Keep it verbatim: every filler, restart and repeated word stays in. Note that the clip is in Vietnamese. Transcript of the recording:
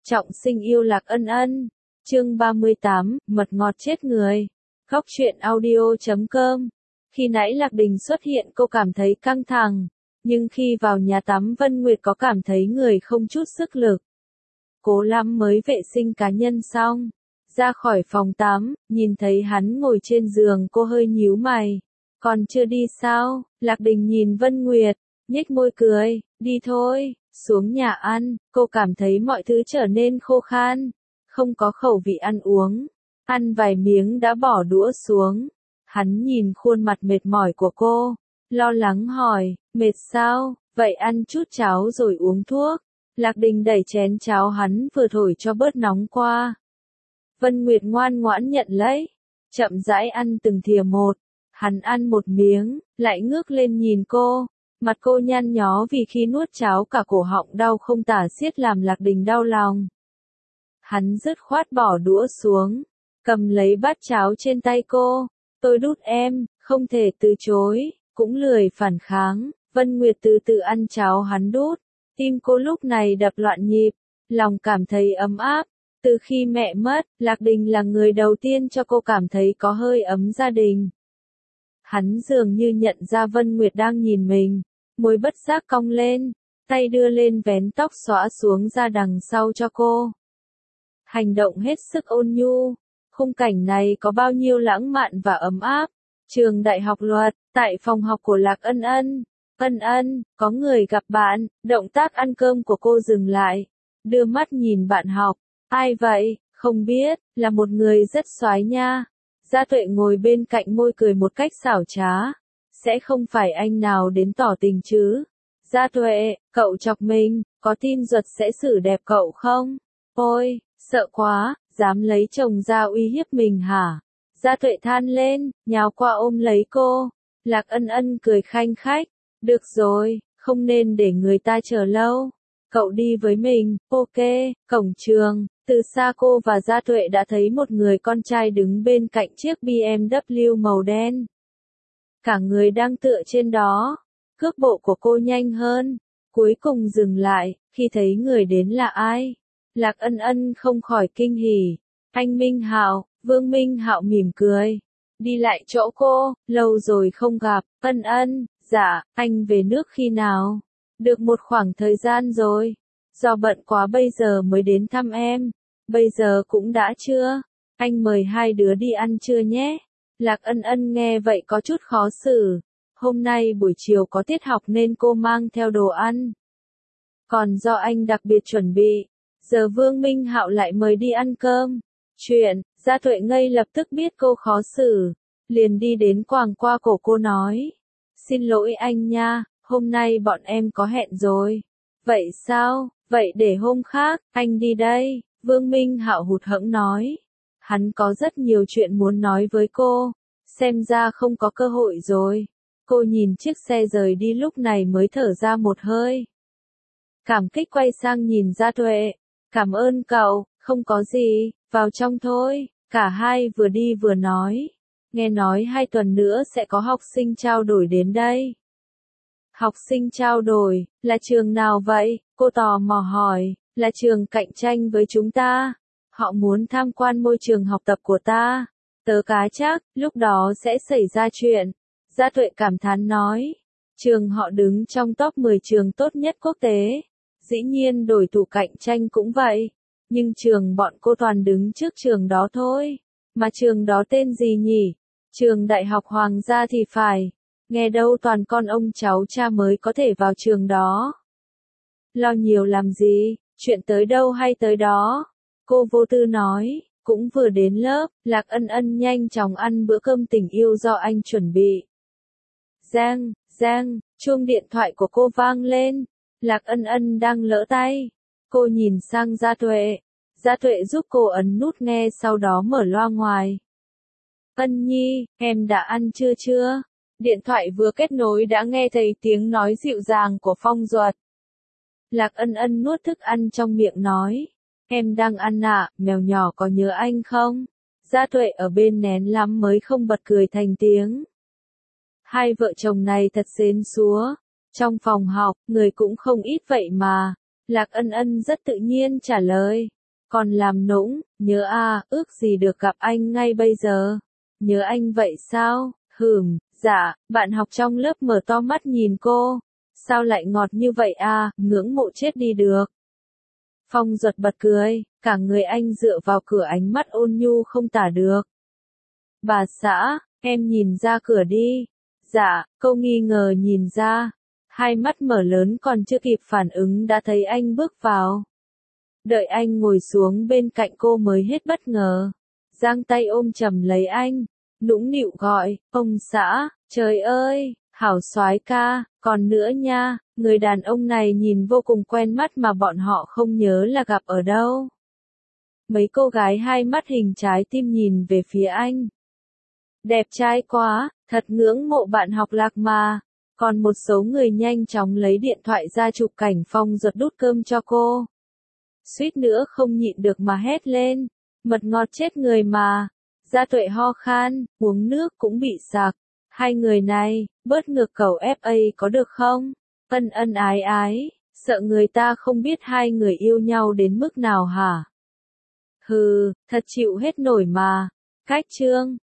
Trọng sinh yêu Lạc Ân Ân. Chương ba mươi tám, mật ngọt chết người. Góc truyện audio chấm com. Khi nãy Lạc Đình xuất hiện cô cảm thấy căng thẳng, nhưng khi vào nhà tắm Vân Nguyệt có cảm thấy người không chút sức lực. Cố lắm mới vệ sinh cá nhân xong, ra khỏi phòng tắm, nhìn thấy hắn ngồi trên giường cô hơi nhíu mày. Còn chưa đi sao? Lạc Đình nhìn Vân Nguyệt, nhếch môi cười, đi thôi. Xuống nhà ăn, cô cảm thấy mọi thứ trở nên khô khan, không có khẩu vị ăn uống. Ăn vài miếng đã bỏ đũa xuống. Hắn nhìn khuôn mặt mệt mỏi của cô, lo lắng hỏi, mệt sao? Vậy ăn chút cháo rồi uống thuốc. Lạc Đình đẩy chén cháo hắn vừa thổi cho bớt nóng qua. Vân Nguyệt ngoan ngoãn nhận lấy, chậm rãi ăn từng thìa một. Hắn ăn một miếng, lại ngước lên nhìn cô. Mặt cô nhăn nhó vì khi nuốt cháo cả cổ họng đau không tả xiết làm Lạc Đình đau lòng. Hắn dứt khoát bỏ đũa xuống, cầm lấy bát cháo trên tay cô. Tôi đút em, không thể từ chối, cũng lười phản kháng. Vân Nguyệt từ từ ăn cháo hắn đút. Tim cô lúc này đập loạn nhịp, lòng cảm thấy ấm áp. Từ khi mẹ mất, Lạc Đình là người đầu tiên cho cô cảm thấy có hơi ấm gia đình. Hắn dường như nhận ra Vân Nguyệt đang nhìn mình, môi bất giác cong lên, tay đưa lên vén tóc xõa xuống ra đằng sau cho cô. Hành động hết sức ôn nhu, khung cảnh này có bao nhiêu lãng mạn và ấm áp. Trường Đại học Luật, tại phòng học của Lạc Ân Ân. Ân Ân, có người gặp bạn. Động tác ăn cơm của cô dừng lại, đưa mắt nhìn bạn học. Ai vậy? Không biết, là một người rất soái nha. Gia Tuệ ngồi bên cạnh môi cười một cách xảo trá. Sẽ không phải anh nào đến tỏ tình chứ? Gia Tuệ, cậu chọc mình, có tin Duật sẽ xử đẹp cậu không? Ôi, sợ quá, dám lấy chồng ra uy hiếp mình hả? Gia Tuệ than lên, nhào qua ôm lấy cô. Lạc Ân Ân cười khanh khách. Được rồi, không nên để người ta chờ lâu. Cậu đi với mình, ok. Cổng trường, từ xa cô và Gia Tuệ đã thấy một người con trai đứng bên cạnh chiếc bê em vê màu đen. Cả người đang tựa trên đó. Cước bộ của cô nhanh hơn, cuối cùng dừng lại, khi thấy người đến là ai. Lạc Ân Ân không khỏi kinh hỉ. Anh Minh Hạo. Vương Minh Hạo mỉm cười, đi lại chỗ cô. Lâu rồi không gặp. Ân Ân, dạ, anh về nước khi nào? Được một khoảng thời gian rồi. Do bận quá bây giờ mới đến thăm em. Bây giờ cũng đã trưa. Anh mời hai đứa đi ăn trưa nhé. Lạc Ân Ân nghe vậy có chút khó xử. Hôm nay buổi chiều có tiết học nên cô mang theo đồ ăn. Còn do anh đặc biệt chuẩn bị. Giờ Vương Minh Hạo lại mời đi ăn cơm. Chuyện, Gia Tuệ ngây lập tức biết cô khó xử. Liền đi đến quàng qua cổ cô nói. Xin lỗi anh nha, hôm nay bọn em có hẹn rồi. Vậy sao? Vậy để hôm khác, anh đi đây. Vương Minh Hạo hụt hẫng nói. Hắn có rất nhiều chuyện muốn nói với cô. Xem ra không có cơ hội rồi. Cô nhìn chiếc xe rời đi lúc này mới thở ra một hơi. Cảm kích quay sang nhìn Gia Tuệ. Cảm ơn cậu, không có gì, vào trong thôi. Cả hai vừa đi vừa nói. Nghe nói hai tuần nữa sẽ có học sinh trao đổi đến đây. Học sinh trao đổi, là trường nào vậy? Cô tò mò hỏi. Là trường cạnh tranh với chúng ta. Họ muốn tham quan môi trường học tập của ta. Tớ cá chắc, lúc đó sẽ xảy ra chuyện. Gia Tuệ cảm thán nói. Trường họ đứng trong top mười trường tốt nhất quốc tế. Dĩ nhiên đổi thủ cạnh tranh cũng vậy. Nhưng trường bọn cô toàn đứng trước trường đó thôi. Mà trường đó tên gì nhỉ? Trường Đại học Hoàng gia thì phải. Nghe đâu toàn con ông cháu cha mới có thể vào trường đó. Lo nhiều làm gì, chuyện tới đâu hay tới đó. Cô vô tư nói, cũng vừa đến lớp. Lạc Ân Ân nhanh chóng ăn bữa cơm tình yêu do anh chuẩn bị. Giang, Giang, chuông điện thoại của cô vang lên. Lạc Ân Ân đang lỡ tay. Cô nhìn sang Gia Tuệ. Gia Tuệ giúp cô ấn nút nghe sau đó mở loa ngoài. Ân Nhi, em đã ăn trưa chưa? Điện thoại vừa kết nối đã nghe thấy tiếng nói dịu dàng của Phong Duật. Lạc Ân Ân nuốt thức ăn trong miệng nói. Em đang ăn ạ, mèo nhỏ có nhớ anh không? Gia Tuệ ở bên nén lắm mới không bật cười thành tiếng. Hai vợ chồng này thật xến xúa. Trong phòng học, người cũng không ít vậy mà. Lạc Ân Ân rất tự nhiên trả lời. còn làm nũng, nhớ a, ước gì được gặp anh ngay bây giờ. Nhớ anh vậy sao? Hừm, dạ, bạn học trong lớp mở to mắt nhìn cô. Sao lại ngọt như vậy a, ngưỡng mộ chết đi được. Phong Duật bật cười, cả người anh dựa vào cửa ánh mắt ôn nhu không tả được. Bà xã, em nhìn ra cửa đi. Dạ, câu nghi ngờ nhìn ra. Hai mắt mở lớn còn chưa kịp phản ứng đã thấy anh bước vào. Đợi anh ngồi xuống bên cạnh cô mới hết bất ngờ. Giang tay ôm chầm lấy anh, nũng nịu gọi, ông xã, trời ơi, hảo soái ca, còn nữa nha, người đàn ông này nhìn vô cùng quen mắt mà bọn họ không nhớ là gặp ở đâu. Mấy cô gái hai mắt hình trái tim nhìn về phía anh. Đẹp trai quá, thật ngưỡng mộ bạn học Lạc mà. Còn một số người nhanh chóng lấy điện thoại ra chụp cảnh Phong Duật đút cơm cho cô. Suýt nữa không nhịn được mà hét lên, mật ngọt chết người mà. Gia Tuệ ho khan, uống nước cũng bị sặc. Hai người này, bớt ngược cầu ép a có được không? Ân ân ái ái, sợ người ta không biết hai người yêu nhau đến mức nào hả? Hừ, thật chịu hết nổi mà. Cách chương